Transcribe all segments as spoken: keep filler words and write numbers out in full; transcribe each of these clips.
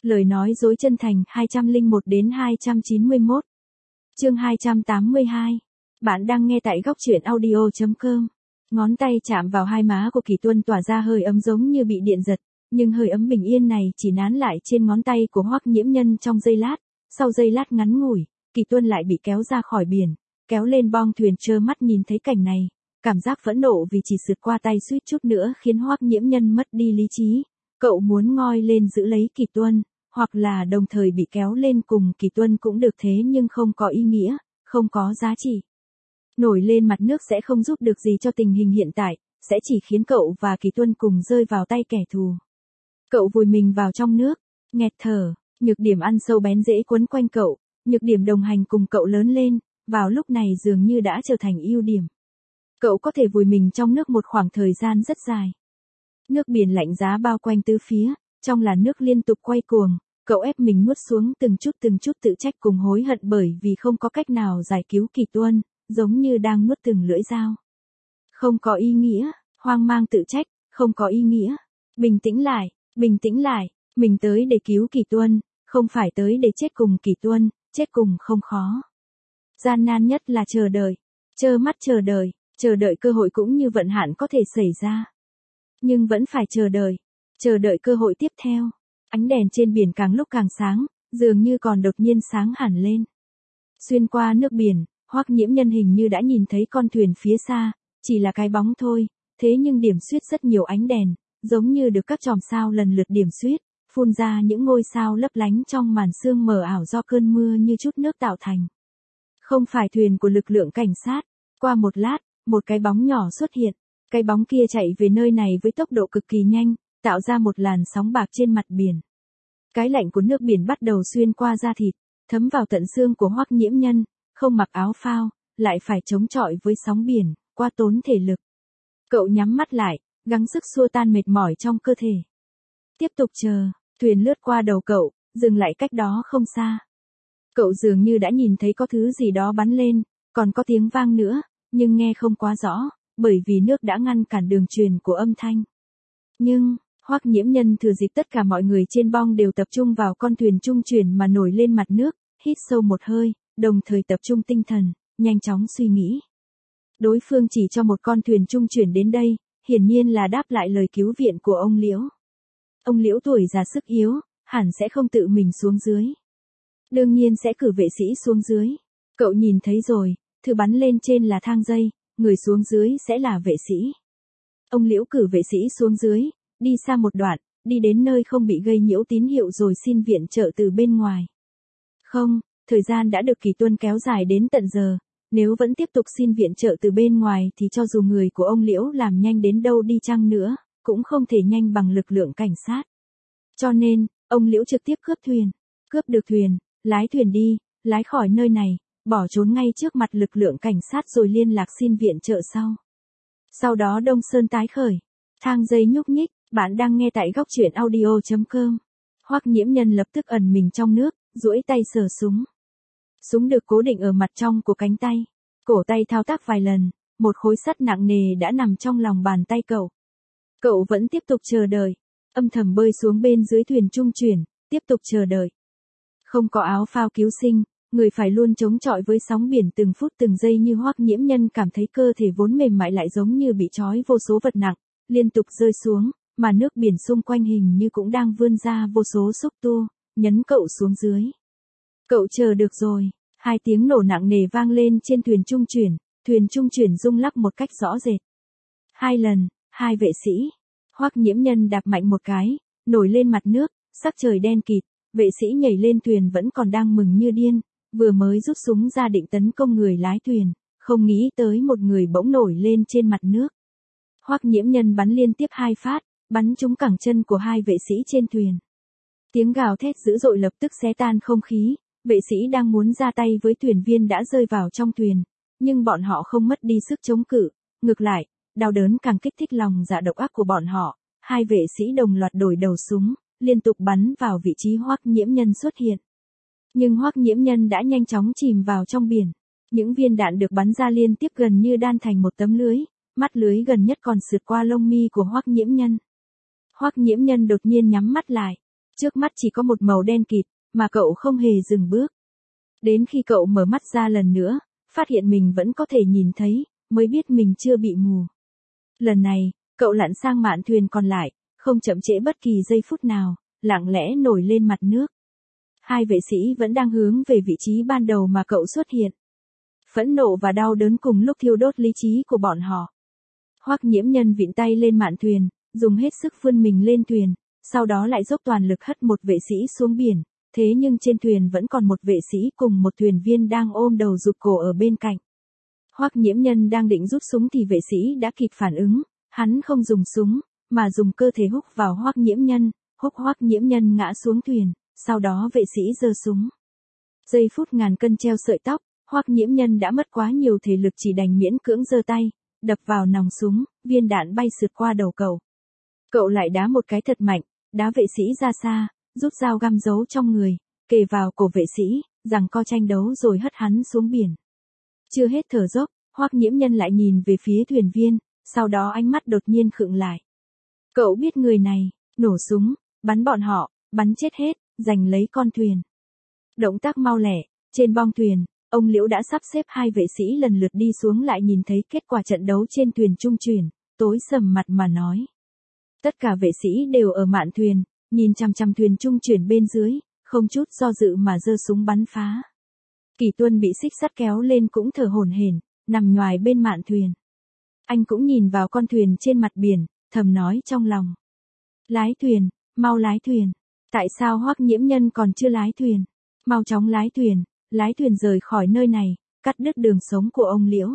Lời nói dối chân thành hai trăm lẻ một đến hai trăm chín mươi mốt. Chương hai trăm tám mươi hai. Bạn đang nghe tại góc truyện audio chấm com. Ngón tay chạm vào hai má của Kỳ Tuân tỏa ra hơi ấm giống như bị điện giật, nhưng hơi ấm bình yên này chỉ nán lại trên ngón tay của Hoắc Nhiễm Nhân trong giây lát, sau giây lát ngắn ngủi, Kỳ Tuân lại bị kéo ra khỏi biển, kéo lên bong thuyền. Trơ mắt nhìn thấy cảnh này, cảm giác phẫn nộ vì chỉ sượt qua tay suýt chút nữa khiến Hoắc Nhiễm Nhân mất đi lý trí. Cậu muốn ngoi lên giữ lấy Kỳ Tuân, hoặc là đồng thời bị kéo lên cùng Kỳ Tuân cũng được, thế nhưng không có ý nghĩa, không có giá trị. Nổi lên mặt nước sẽ không giúp được gì cho tình hình hiện tại, sẽ chỉ khiến cậu và Kỳ Tuân cùng rơi vào tay kẻ thù. Cậu vùi mình vào trong nước, nghẹt thở, nhược điểm ăn sâu bén rễ quấn quanh cậu, nhược điểm đồng hành cùng cậu lớn lên, vào lúc này dường như đã trở thành ưu điểm. Cậu có thể vùi mình trong nước một khoảng thời gian rất dài. Nước biển lạnh giá bao quanh tứ phía, trong làn nước liên tục quay cuồng, cậu ép mình nuốt xuống từng chút từng chút tự trách cùng hối hận bởi vì không có cách nào giải cứu Kỳ Tuân, giống như đang nuốt từng lưỡi dao. Không có ý nghĩa, hoang mang tự trách, không có ý nghĩa. Bình tĩnh lại, bình tĩnh lại, mình tới để cứu Kỳ Tuân, không phải tới để chết cùng Kỳ Tuân, chết cùng không khó. Gian nan nhất là chờ đợi, trơ mắt chờ đợi, chờ đợi cơ hội cũng như vận hạn có thể xảy ra. Nhưng vẫn phải chờ đợi, chờ đợi cơ hội tiếp theo. Ánh đèn trên biển càng lúc càng sáng, dường như còn đột nhiên sáng hẳn lên. Xuyên qua nước biển, Hoắc Nhiễm Nhân hình như đã nhìn thấy con thuyền phía xa, chỉ là cái bóng thôi, thế nhưng điểm xuyết rất nhiều ánh đèn, giống như được các chòm sao lần lượt điểm xuyết, phun ra những ngôi sao lấp lánh trong màn sương mờ ảo do cơn mưa như chút nước tạo thành. Không phải thuyền của lực lượng cảnh sát. Qua một lát, một cái bóng nhỏ xuất hiện, cái bóng kia chạy về nơi này với tốc độ cực kỳ nhanh, tạo ra một làn sóng bạc trên mặt biển. Cái lạnh của nước biển bắt đầu xuyên qua da thịt, thấm vào tận xương của Hoắc Nhiễm Nhân, không mặc áo phao, lại phải chống chọi với sóng biển, qua tốn thể lực. Cậu nhắm mắt lại, gắng sức xua tan mệt mỏi trong cơ thể. Tiếp tục chờ, thuyền lướt qua đầu cậu, dừng lại cách đó không xa. Cậu dường như đã nhìn thấy có thứ gì đó bắn lên, còn có tiếng vang nữa, nhưng nghe không quá rõ, bởi vì nước đã ngăn cản đường truyền của âm thanh. Nhưng, Hoắc Nhiễm Nhân thừa dịp tất cả mọi người trên bong đều tập trung vào con thuyền trung chuyển mà nổi lên mặt nước, hít sâu một hơi, đồng thời tập trung tinh thần, nhanh chóng suy nghĩ. Đối phương chỉ cho một con thuyền trung chuyển đến đây, hiển nhiên là đáp lại lời cứu viện của ông Liễu. Ông Liễu tuổi già sức yếu, hẳn sẽ không tự mình xuống dưới. Đương nhiên sẽ cử vệ sĩ xuống dưới. Cậu nhìn thấy rồi, thứ bắn lên trên là thang dây, người xuống dưới sẽ là vệ sĩ. Ông Liễu cử vệ sĩ xuống dưới, đi xa một đoạn, đi đến nơi không bị gây nhiễu tín hiệu rồi xin viện trợ từ bên ngoài. Không, thời gian đã được Kỳ Tuân kéo dài đến tận giờ, nếu vẫn tiếp tục xin viện trợ từ bên ngoài thì cho dù người của ông Liễu làm nhanh đến đâu đi chăng nữa, cũng không thể nhanh bằng lực lượng cảnh sát. Cho nên, ông Liễu trực tiếp cướp thuyền, cướp được thuyền, lái thuyền đi, lái khỏi nơi này, bỏ trốn ngay trước mặt lực lượng cảnh sát rồi liên lạc xin viện trợ sau. Sau đó Đông Sơn tái khởi, thang dây nhúc nhích, bạn đang nghe tại góc truyện audio chấm com. Hoắc Nhiễm Nhân lập tức ẩn mình trong nước, duỗi tay sờ súng. Súng được cố định ở mặt trong của cánh tay, cổ tay thao tác vài lần, một khối sắt nặng nề đã nằm trong lòng bàn tay cậu. Cậu vẫn tiếp tục chờ đợi, âm thầm bơi xuống bên dưới thuyền trung chuyển, tiếp tục chờ đợi. Không có áo phao cứu sinh, người phải luôn chống chọi với sóng biển từng phút từng giây như Hoắc Nhiễm Nhân cảm thấy cơ thể vốn mềm mại lại giống như bị trói vô số vật nặng, liên tục rơi xuống, mà nước biển xung quanh hình như cũng đang vươn ra vô số xúc tua, nhấn cậu xuống dưới. Cậu chờ được rồi, hai tiếng nổ nặng nề vang lên trên thuyền trung chuyển, thuyền trung chuyển rung lắc một cách rõ rệt. Hai lần, hai vệ sĩ, Hoắc Nhiễm Nhân đạp mạnh một cái, nổi lên mặt nước, sắc trời đen kịt, vệ sĩ nhảy lên thuyền vẫn còn đang mừng như điên, vừa mới rút súng ra định tấn công người lái thuyền, không nghĩ tới một người bỗng nổi lên trên mặt nước. Hoắc Nhiễm Nhân bắn liên tiếp hai phát, bắn trúng cẳng chân của hai vệ sĩ trên thuyền. Tiếng gào thét dữ dội lập tức xé tan không khí, vệ sĩ đang muốn ra tay với thuyền viên đã rơi vào trong thuyền, nhưng bọn họ không mất đi sức chống cự, ngược lại, đau đớn càng kích thích lòng dạ độc ác của bọn họ, hai vệ sĩ đồng loạt đổi đầu súng, liên tục bắn vào vị trí Hoắc Nhiễm Nhân xuất hiện. Nhưng Hoắc Nhiễm Nhân đã nhanh chóng chìm vào trong biển, những viên đạn được bắn ra liên tiếp gần như đan thành một tấm lưới, mắt lưới gần nhất còn sượt qua lông mi của Hoắc Nhiễm Nhân. Hoắc Nhiễm Nhân đột nhiên nhắm mắt lại, Trước mắt chỉ có một màu đen kịt, mà cậu không hề dừng bước. Đến khi cậu mở mắt ra lần nữa, phát hiện mình vẫn có thể nhìn thấy, mới biết mình chưa bị mù. Lần này, cậu lặn sang mạn thuyền còn lại, không chậm trễ bất kỳ giây phút nào, lặng lẽ nổi lên mặt nước. Hai vệ sĩ vẫn đang hướng về vị trí ban đầu mà cậu xuất hiện. Phẫn nộ và đau đớn cùng lúc thiêu đốt lý trí của bọn họ. Hoắc Nhiễm Nhân vịn tay lên mạn thuyền, dùng hết sức vươn mình lên thuyền, sau đó lại dốc toàn lực hất một vệ sĩ xuống biển, thế nhưng trên thuyền vẫn còn một vệ sĩ cùng một thuyền viên đang ôm đầu rụt cổ ở bên cạnh. Hoắc Nhiễm Nhân đang định rút súng thì vệ sĩ đã kịp phản ứng, hắn không dùng súng, mà dùng cơ thể húc vào Hoắc Nhiễm Nhân, húc Hoắc Nhiễm Nhân ngã xuống thuyền, sau đó vệ sĩ giơ súng. Giây phút ngàn cân treo sợi tóc, Hoắc Nhiễm Nhân đã mất quá nhiều thể lực, chỉ đành miễn cưỡng giơ tay, đập vào nòng súng, viên đạn bay sượt qua đầu cậu. Cậu lại đá một cái thật mạnh, đá vệ sĩ ra xa, rút dao găm giấu trong người, kề vào cổ vệ sĩ, giằng co tranh đấu rồi hất hắn xuống biển. Chưa hết thở dốc, Hoắc Nhiễm Nhân lại nhìn về phía thuyền viên, sau đó ánh mắt đột nhiên khựng lại. Cậu biết người này, nổ súng, bắn bọn họ, bắn chết hết, giành lấy con thuyền. Động tác mau lẹ, trên bong thuyền, ông Liễu đã sắp xếp hai vệ sĩ lần lượt đi xuống, lại nhìn thấy kết quả trận đấu trên thuyền trung chuyển, tối sầm mặt mà nói. Tất cả vệ sĩ đều ở mạn thuyền, nhìn chằm chằm thuyền trung chuyển bên dưới, không chút do dự mà giơ súng bắn phá. Kỳ Tuân bị xích sắt kéo lên cũng thở hổn hển, nằm nhoài bên mạn thuyền. Anh cũng nhìn vào con thuyền trên mặt biển, thầm nói trong lòng. Lái thuyền, mau lái thuyền. Tại sao Hoắc Nhiễm Nhân còn chưa lái thuyền? Mau chóng lái thuyền, lái thuyền rời khỏi nơi này, cắt đứt đường sống của ông Liễu.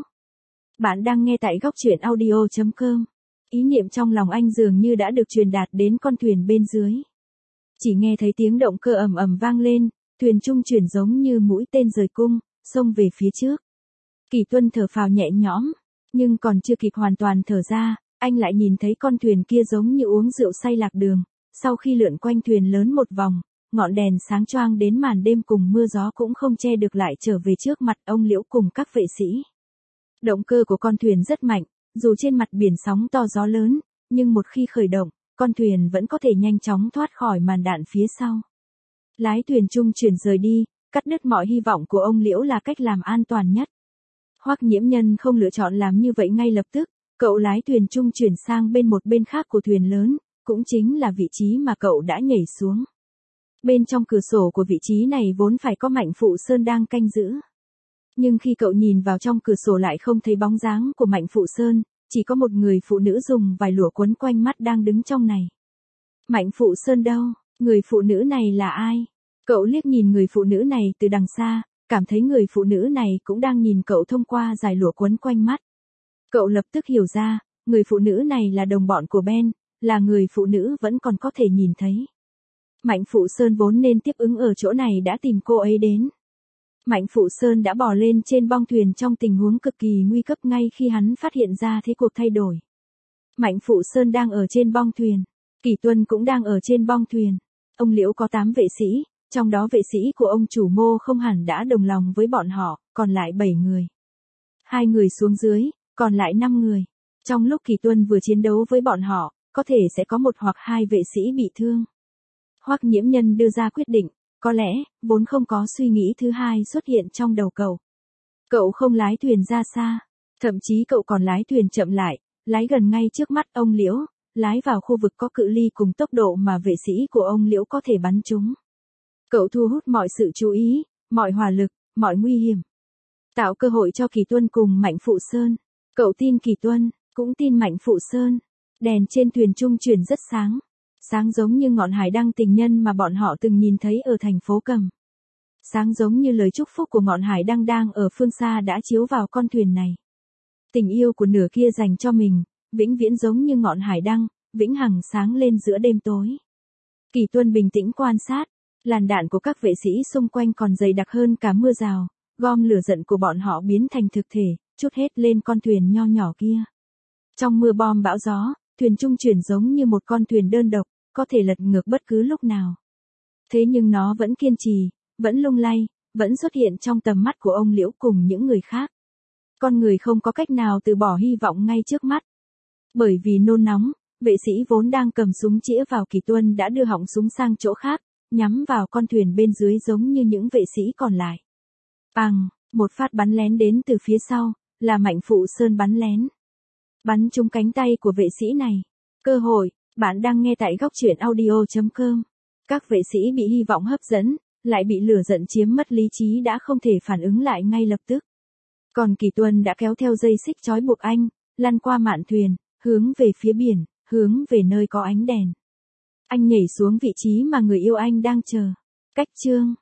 Bạn đang nghe tại góc truyện audio chấm com. Ý niệm trong lòng anh dường như đã được truyền đạt đến con thuyền bên dưới. Chỉ nghe thấy tiếng động cơ ầm ầm vang lên, thuyền trung chuyển giống như mũi tên rời cung, xông về phía trước. Kỳ Tuân thở phào nhẹ nhõm, nhưng còn chưa kịp hoàn toàn thở ra, anh lại nhìn thấy con thuyền kia giống như uống rượu say lạc đường. Sau khi lượn quanh thuyền lớn một vòng, ngọn đèn sáng choang đến màn đêm cùng mưa gió cũng không che được lại trở về trước mặt ông Liễu cùng các vệ sĩ. Động cơ của con thuyền rất mạnh, dù trên mặt biển sóng to gió lớn, nhưng một khi khởi động, con thuyền vẫn có thể nhanh chóng thoát khỏi màn đạn phía sau. Lái thuyền trung chuyển rời đi, cắt đứt mọi hy vọng của ông Liễu là cách làm an toàn nhất. Hoắc Nhiễm Nhân không lựa chọn làm như vậy ngay lập tức, cậu lái thuyền trung chuyển sang bên một bên khác của thuyền lớn, cũng chính là vị trí mà cậu đã nhảy xuống. Bên trong cửa sổ của vị trí này vốn phải có Mạnh Phụ Sơn đang canh giữ. Nhưng khi cậu nhìn vào trong cửa sổ lại không thấy bóng dáng của Mạnh Phụ Sơn, chỉ có một người phụ nữ dùng vài lụa quấn quanh mắt đang đứng trong này. Mạnh Phụ Sơn đâu? Người phụ nữ này là ai? Cậu liếc nhìn người phụ nữ này từ đằng xa, cảm thấy người phụ nữ này cũng đang nhìn cậu thông qua dải lụa quấn quanh mắt. Cậu lập tức hiểu ra, người phụ nữ này là đồng bọn của Ben, là người phụ nữ vẫn còn có thể nhìn thấy. Mạnh Phụ Sơn vốn nên tiếp ứng ở chỗ này đã tìm cô ấy đến. Mạnh Phụ Sơn đã bò lên trên bong thuyền trong tình huống cực kỳ nguy cấp ngay khi hắn phát hiện ra thế cuộc thay đổi. Mạnh Phụ Sơn đang ở trên bong thuyền, Kỳ Tuân cũng đang ở trên bong thuyền. Ông Liễu có tám vệ sĩ, trong đó vệ sĩ của ông chủ Mô không hẳn đã đồng lòng với bọn họ, còn lại bảy người. Hai người xuống dưới, còn lại năm người. Trong lúc Kỳ Tuân vừa chiến đấu với bọn họ, có thể sẽ có một hoặc hai vệ sĩ bị thương. Hoắc Nhiễm Nhân đưa ra quyết định, có lẽ, vốn không có suy nghĩ thứ hai xuất hiện trong đầu cậu. Cậu không lái thuyền ra xa, thậm chí cậu còn lái thuyền chậm lại, lái gần ngay trước mắt ông Liễu, lái vào khu vực có cự ly cùng tốc độ mà vệ sĩ của ông Liễu có thể bắn trúng. Cậu thu hút mọi sự chú ý, mọi hỏa lực, mọi nguy hiểm. Tạo cơ hội cho Kỳ Tuân cùng Mạnh Phụ Sơn. Cậu tin Kỳ Tuân, cũng tin Mạnh Phụ Sơn. Đèn trên thuyền trung chuyển rất sáng. Sáng giống như ngọn hải đăng tình nhân mà bọn họ từng nhìn thấy ở thành phố Cầm. Sáng giống như lời chúc phúc của ngọn hải đăng đang ở phương xa đã chiếu vào con thuyền này. Tình yêu của nửa kia dành cho mình, vĩnh viễn giống như ngọn hải đăng, vĩnh hằng sáng lên giữa đêm tối. Kỳ Tuân bình tĩnh quan sát, làn đạn của các vệ sĩ xung quanh còn dày đặc hơn cả mưa rào, gom lửa giận của bọn họ biến thành thực thể, trút hết lên con thuyền nho nhỏ kia. Trong mưa bom bão gió, thuyền trung chuyển giống như một con thuyền đơn độc, có thể lật ngược bất cứ lúc nào. Thế nhưng nó vẫn kiên trì, vẫn lung lay, vẫn xuất hiện trong tầm mắt của ông Liễu cùng những người khác. Con người không có cách nào từ bỏ hy vọng ngay trước mắt. Bởi vì nôn nóng, vệ sĩ vốn đang cầm súng chĩa vào Kỳ Tuân đã đưa họng súng sang chỗ khác, nhắm vào con thuyền bên dưới giống như những vệ sĩ còn lại. Bằng, một phát bắn lén đến từ phía sau, là Mạnh Phụ Sơn bắn lén. Bắn trúng cánh tay của vệ sĩ này. Cơ hội, bạn đang nghe tại góc truyện audio chấm com. Các vệ sĩ bị hy vọng hấp dẫn, lại bị lửa giận chiếm mất lý trí đã không thể phản ứng lại ngay lập tức. Còn Kỳ Tuân đã kéo theo dây xích trói buộc anh, lăn qua mạn thuyền, hướng về phía biển, hướng về nơi có ánh đèn. Anh nhảy xuống vị trí mà người yêu anh đang chờ. Cách chương